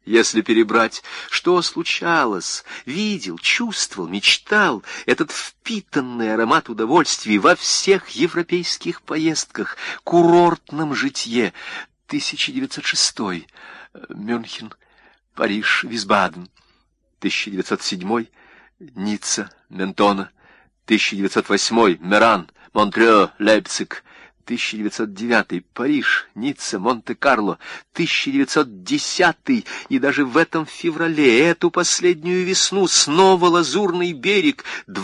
Если перебрать, что случалось, видел, чувствовал, мечтал, этот впитанный аромат удовольствий во всех европейских поездках, курортном житье. 1906 Мюнхен, Париж, Висбаден. 1907 Ницца, Ментона. 1908 Меран, Монтрео, Лейпциг. 1909 Париж, Ницца, Монте-Карло. 1910 и даже в этом феврале, эту последнюю весну, снова Лазурный берег.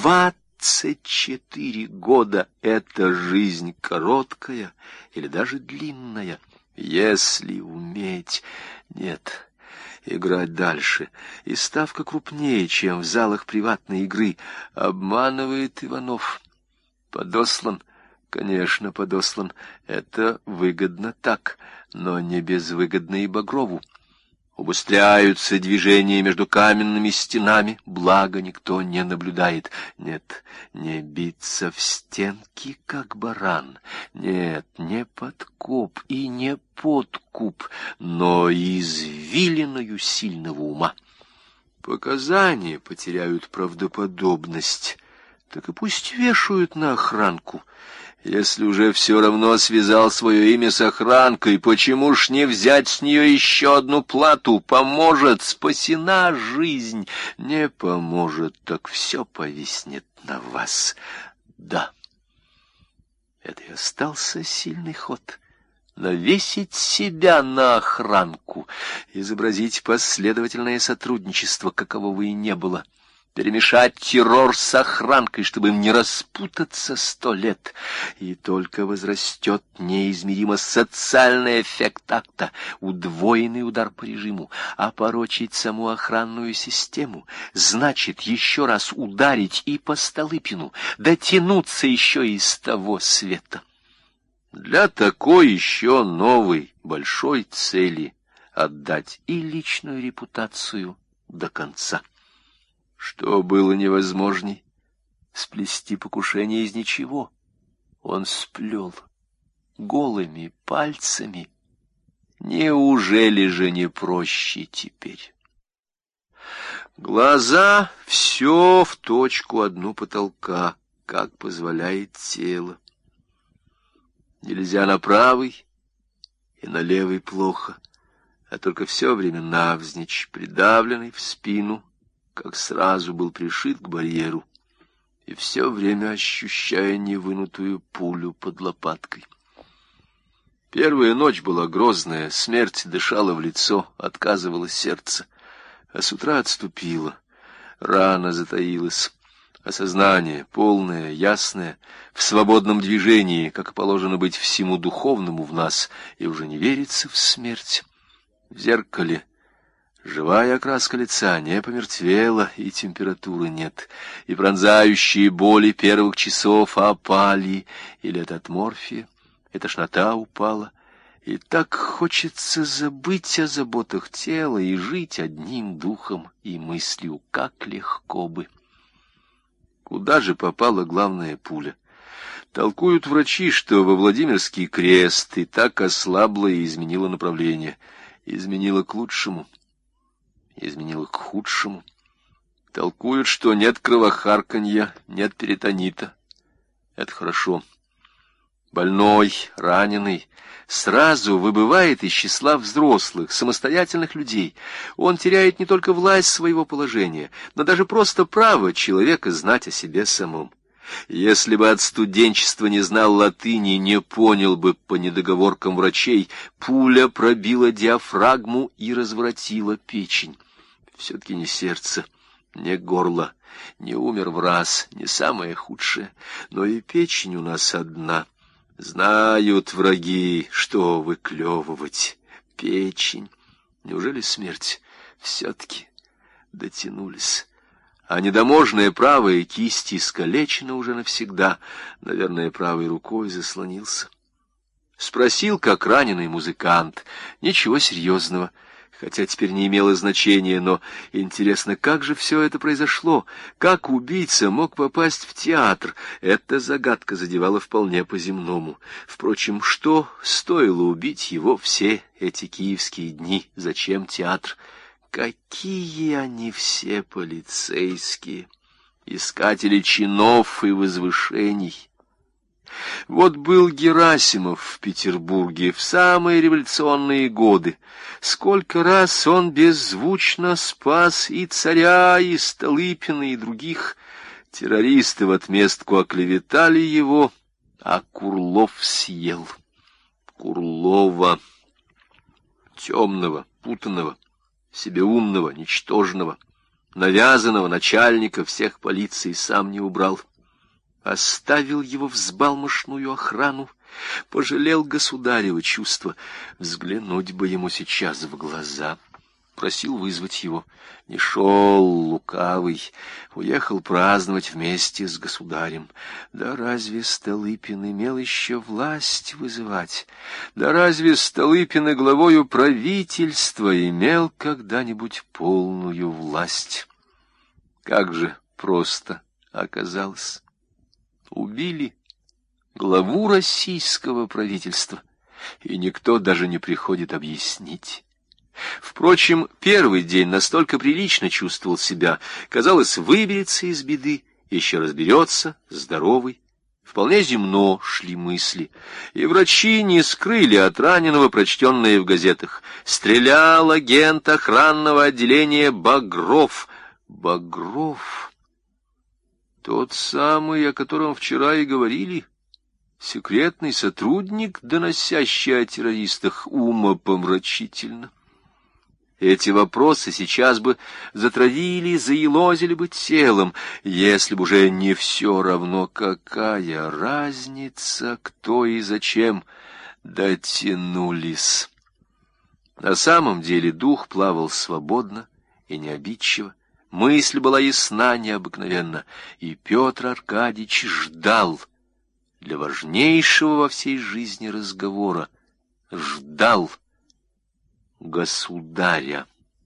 24 года — это жизнь короткая или даже длинная, если уметь. Нет, играть дальше. И ставка крупнее, чем в залах приватной игры. Обманывает Иванов. Подослан. Конечно, подослан. Это выгодно так, но не безвыгодно и Багрову. Убыстряются движения между каменными стенами, благо никто не наблюдает. Нет, не биться в стенки, как баран. Нет, не подкоп и не подкуп, но извилиною сильного ума. Показания потеряют правдоподобность, так и пусть вешают на охранку. Если уже все равно связал свое имя с охранкой, почему ж не взять с нее еще одну плату? Поможет, спасена жизнь. Не поможет, так все повиснет на вас. Да, это и остался сильный ход. Навесить себя на охранку, изобразить последовательное сотрудничество, какового и не было. Перемешать террор с охранкой, чтобы им не распутаться 100 лет. И только возрастет неизмеримо социальный эффект акта, удвоенный удар по режиму. Опорочить саму охранную систему значит еще раз ударить и по Столыпину, дотянуться еще из того света. Для такой еще новой большой цели отдать и личную репутацию до конца. Что было невозможней? Сплести покушение из ничего. Он сплел голыми пальцами. Неужели же не проще теперь? Глаза — все в точку одну потолка, как позволяет тело. Нельзя на правый и на левый плохо, а только все время навзничь, придавленный в спину, как сразу был пришит к барьеру, и все время ощущая невынутую пулю под лопаткой. Первая ночь была грозная, смерть дышала в лицо, отказывало сердце, а с утра отступила, рана затаилась, а сознание, полное, ясное, в свободном движении, как положено быть всему духовному в нас, и уже не верится в смерть. В зеркале живая окраска лица не помертвела, и температуры нет, и пронзающие боли первых часов опали, или это от морфия, и тошнота упала, и так хочется забыть о заботах тела и жить одним духом и мыслью, как легко бы. Куда же попала главная пуля? Толкуют врачи, что во Владимирский крест, и так ослабла и изменила направление. Изменила к лучшему. Изменила к худшему. Толкуют, что нет кровохарканья, нет перитонита. Это хорошо. Больной, раненый, сразу выбывает из числа взрослых, самостоятельных людей. Он теряет не только власть своего положения, но даже просто право человека знать о себе самом. Если бы от студенчества не знал латыни, не понял бы по недоговоркам врачей, пуля пробила диафрагму и разворотила печень. Все-таки не сердце, не горло, не умер враз, не самое худшее, но и печень у нас одна. Знают враги, что выклевывать. Печень. Неужели смерть? Все-таки дотянулись. А недоможная правая кисть искалечена уже навсегда. Наверное, правой рукой заслонился. Спросил, как раненый музыкант. Ничего серьезного. Хотя теперь не имело значения, но интересно, как же все это произошло? Как убийца мог попасть в театр? Эта загадка задевала вполне по-земному. Впрочем, что стоило убить его все эти киевские дни? Зачем театр? какие они все полицейские, искатели чинов и возвышений! Вот был Герасимов в Петербурге в самые революционные годы. Сколько раз он беззвучно спас и царя, и Столыпина, и других. Террористы в отместку оклеветали его, а Курлов съел. Курлова, темного, путанного, себеумного, ничтожного, навязанного начальника всех полиций сам не убрал. Оставил его взбалмошную охрану, пожалел государево чувство. Взглянуть бы ему сейчас в глаза. Просил вызвать его. Не шел лукавый, уехал праздновать вместе с государем. Да разве Столыпин имел еще власть вызывать? Да разве Столыпин и главою правительства имел когда-нибудь полную власть? Как же просто оказалось. Убили главу российского правительства, и никто даже не приходит объяснить. Впрочем, первый день настолько прилично чувствовал себя, казалось, выберется из беды, еще разберется, здоровый. Вполне земно шли мысли, и врачи не скрыли от раненого прочтенное в газетах. Стрелял агент охранного отделения Багров. Багров... Тот самый, о котором вчера и говорили, секретный сотрудник, доносящий о террористах, умопомрачительно. Эти вопросы сейчас бы затравили, заелозили бы телом, если бы уже не все равно, какая разница, кто и зачем дотянулись. На самом деле дух плавал свободно и необидчиво. Мысль была ясна необыкновенно, и Петр Аркадьич ждал для важнейшего во всей жизни разговора, ждал государя.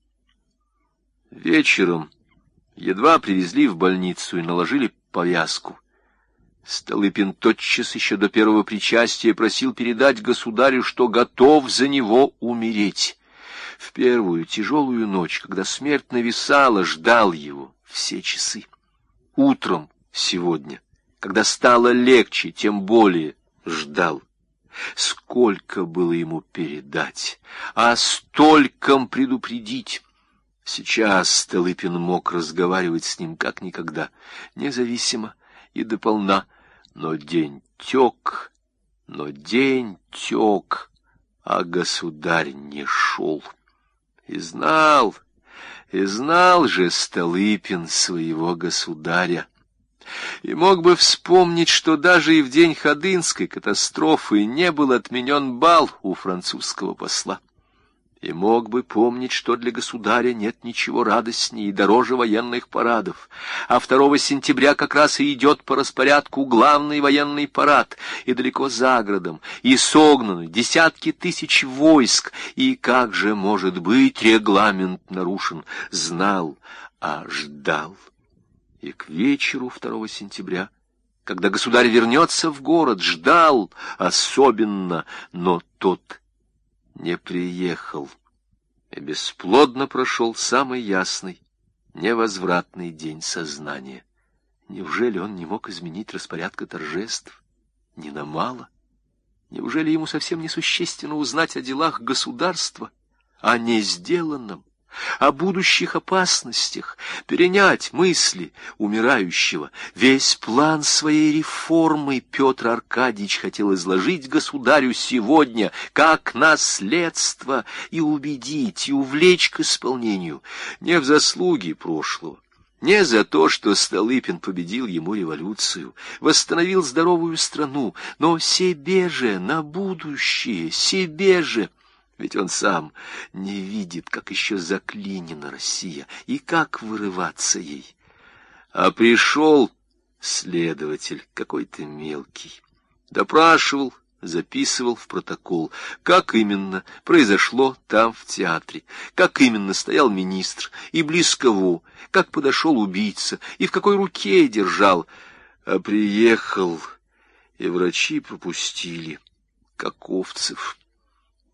Вечером едва привезли в больницу и наложили повязку. Столыпин тотчас еще до первого причастия просил передать государю, что готов за него умереть. В первую тяжелую ночь, когда смерть нависала, ждал его все часы. Утром сегодня, когда стало легче, тем более ждал. Сколько было ему передать, о стольком предупредить. Сейчас Столыпин мог разговаривать с ним как никогда, независимо и дополна. Но день тек, а государь не шел. И знал же Столыпин своего государя. И мог бы вспомнить, что даже и в день Ходынской катастрофы не был отменен бал у французского посла. И мог бы помнить, что для государя нет ничего радостнее и дороже военных парадов. А 2 сентября как раз и идет по распорядку главный военный парад, и далеко за городом, и согнаны десятки тысяч войск. И как же, может быть, регламент нарушен? Знал, а ждал. И к вечеру 2 сентября, когда государь вернется в город, ждал особенно, но тот не приехал, и бесплодно прошел самый ясный, невозвратный день сознания. Неужели он не мог изменить распорядка торжеств? Ни на мало. Неужели ему совсем несущественно узнать о делах государства, о несделанном, о будущих опасностях, перенять мысли умирающего? Весь план своей реформы Петр Аркадьич хотел изложить государю сегодня как наследство и убедить, и увлечь к исполнению. Не в заслуги прошлого, не за то, что Столыпин победил ему революцию, восстановил здоровую страну, но себе же, на будущее, себе же. Ведь он сам не видит, как еще заклинена Россия, и как вырываться ей. А пришел следователь какой-то мелкий, допрашивал, записывал в протокол, как именно произошло там в театре, как именно стоял министр, и близ кого, как подошел убийца, и в какой руке держал. А приехал, и врачи пропустили, как овцев.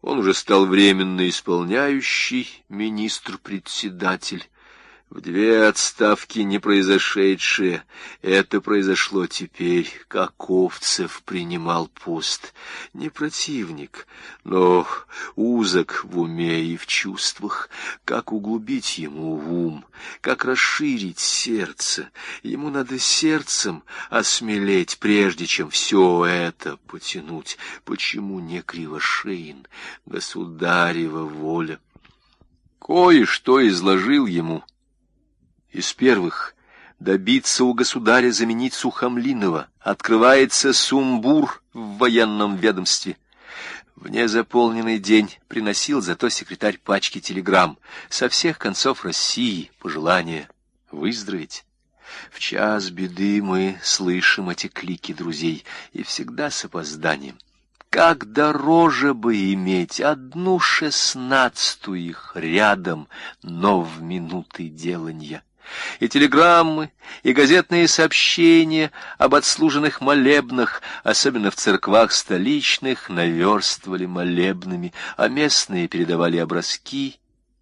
Он уже стал временно исполняющий министр-председатель. В 2 отставки не произошедшие, это произошло теперь. Каковцев принимал пост. Не противник, но узок в уме и в чувствах. Как углубить ему ум, как расширить сердце. Ему надо сердцем осмелеть, прежде чем все это потянуть. Почему не Кривошеин, государева воля? Кое-что изложил ему. Из первых: добиться у государя заменить Сухомлинова. Открывается сумбур в военном ведомстве. В незаполненный день приносил зато секретарь пачки телеграмм со всех концов России, пожелания выздороветь. В час беды мы слышим эти клики друзей, и всегда с опозданием. Как дороже бы иметь 1/16 их рядом, но в минуты деланья. И телеграммы, и газетные сообщения об отслуженных молебнах, особенно в церквах столичных, наверстывали молебнами, а местные передавали образки.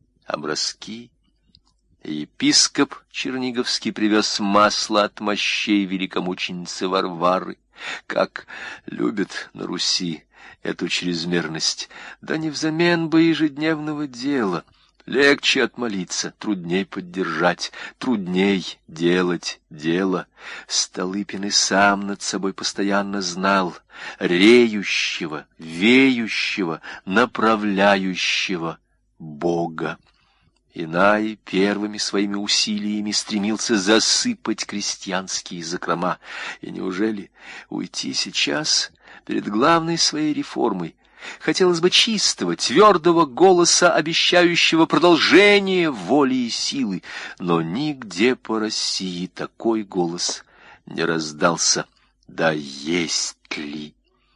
Епископ Черниговский привез масло от мощей великомученицы Варвары. Как любят на Руси эту чрезмерность, да не взамен бы ежедневного дела. Легче отмолиться, трудней поддержать, трудней делать дело. Столыпин и сам над собой постоянно знал: реющего, веющего, направляющего Бога. Инай первыми своими усилиями стремился засыпать крестьянские закрома. И неужели уйти сейчас, перед главной своей реформой? Хотелось бы чистого, твердого голоса, обещающего продолжение воли и силы, но нигде по России такой голос не раздался. Да есть ли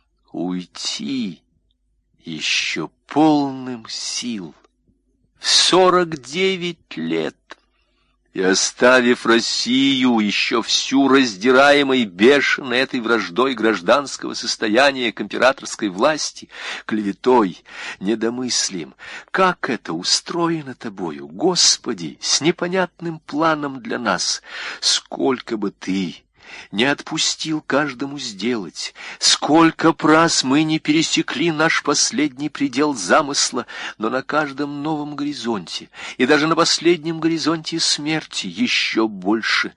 уйти еще полным сил в 49 лет? И оставив Россию, еще всю раздираемой бешеной этой враждой гражданского состояния к императорской власти, клеветой, недомыслием, как это устроено тобою, Господи, с непонятным планом для нас? Сколько бы ты не отпустил каждому сделать, сколько б раз мы не пересекли наш последний предел замысла, но на каждом новом горизонте, и даже на последнем горизонте смерти, еще больше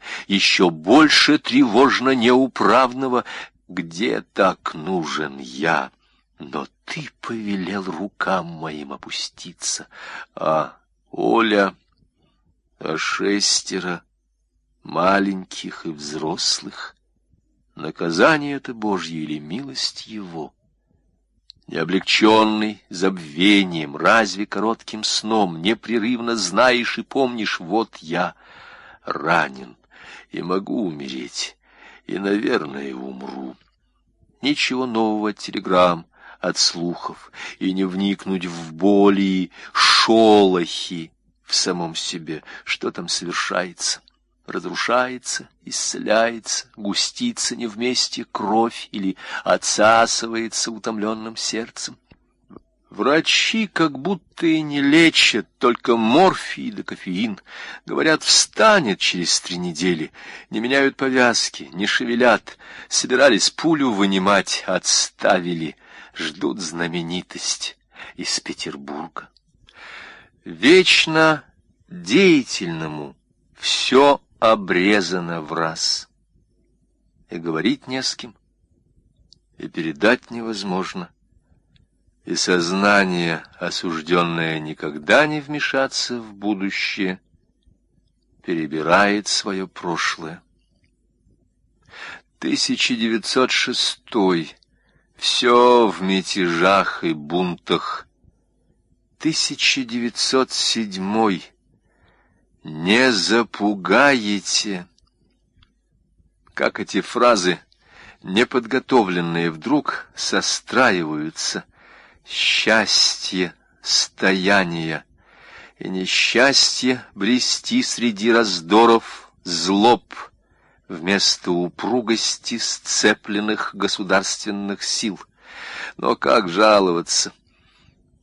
тревожно неуправного. Где так нужен я? Но ты повелел рукам моим опуститься, а Оля, а 6 маленьких и взрослых, наказание это Божье или милость Его? Не облегченный забвением, разве коротким сном, непрерывно знаешь и помнишь: вот я ранен и могу умереть, и, наверное, умру. Ничего нового от телеграмм, от слухов, и не вникнуть в боли и шолохи в самом себе, что там совершается. Разрушается, исцеляется, густится не вместе кровь или отсасывается утомленным сердцем. Врачи как будто и не лечат, только морфий да кофеин. Говорят, встанет через 3 недели, не меняют повязки, не шевелят. Собирались пулю вынимать, отставили, ждут знаменитость из Петербурга. Вечно деятельному все обрезано враз, и говорить не с кем, и передать невозможно, и сознание, осужденное никогда не вмешаться в будущее, перебирает свое прошлое. 1906. Все в мятежах и бунтах. 1907. Не запугаете. Как эти фразы, неподготовленные, вдруг состраиваются. Счастье стояния и несчастье брести среди раздоров злоб вместо упругости сцепленных государственных сил. Но как жаловаться?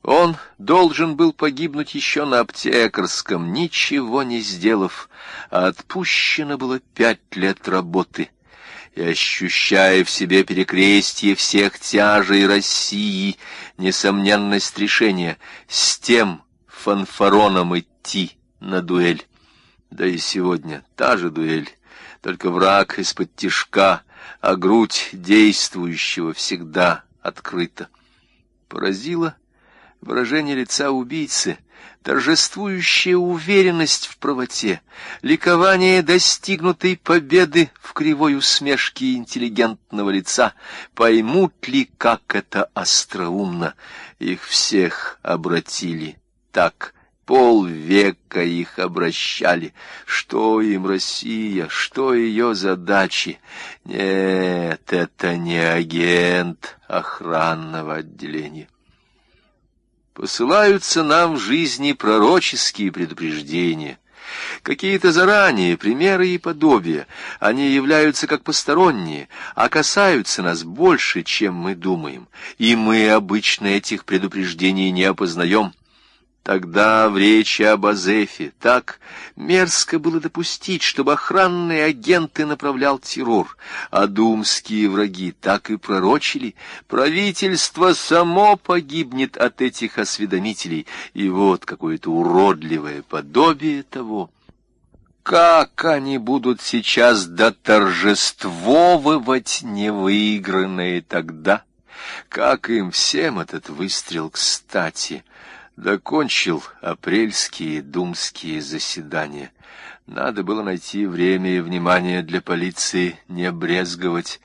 Он должен был погибнуть еще на Аптекарском, ничего не сделав, а отпущено было 5 лет работы. И, ощущая в себе перекрестие всех тяжей России, несомненность решения с тем фанфароном идти на дуэль. Да и сегодня та же дуэль, только враг из-под тишка, а грудь действующего всегда открыта. Поразило выражение лица убийцы, торжествующая уверенность в правоте, ликование достигнутой победы в кривой усмешке интеллигентного лица. Поймут ли, как это остроумно? Их всех обратили так, полвека их обращали. Что им Россия, что ее задачи? Нет, это не агент охранного отделения. Посылаются нам в жизни пророческие предупреждения, какие-то заранее примеры и подобия. Они являются как посторонние, а касаются нас больше, чем мы думаем, и мы обычно этих предупреждений не опознаем. Тогда в речи об Азефе так мерзко было допустить, чтобы охранные агенты направлял террор, а думские враги так и пророчили: правительство само погибнет от этих осведомителей. И вот какое-то уродливое подобие того. Как они будут сейчас доторжествовывать невыигранное тогда? Как им всем этот выстрел кстати! Докончил апрельские думские заседания. Надо было найти время и внимание для полиции, не брезговать.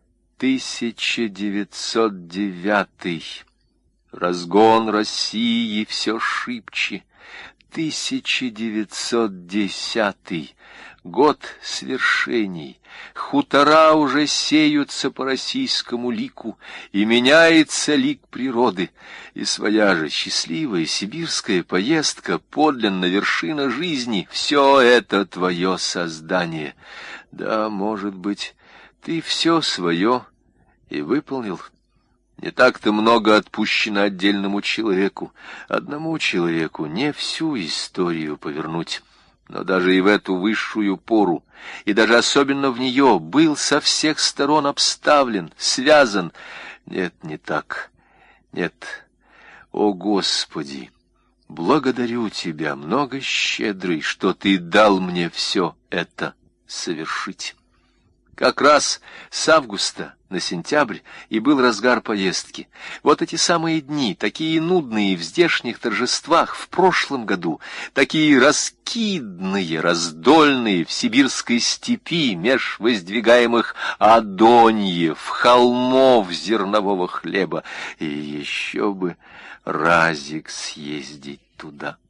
1909. Разгон России все шибче. 1910. Год свершений. Хутора уже сеются по российскому лику, и меняется лик природы, и своя же счастливая сибирская поездка, подлинно вершина жизни, все это твое создание. Да, может быть, ты все свое и выполнил. Не так-то много отпущено отдельному человеку, одному человеку не всю историю повернуть. Но даже и в эту высшую пору, и даже особенно в нее, был со всех сторон обставлен, связан. Нет, не так. Нет. О, Господи, благодарю Тебя, многощедрый, что Ты дал мне все это совершить. Как раз с августа на сентябрь и был разгар поездки. Вот эти самые дни, такие нудные в здешних торжествах в прошлом году, такие раскидные, раздольные в сибирской степи меж воздвигаемых адоньев, холмов зернового хлеба. И еще бы разик съездить туда.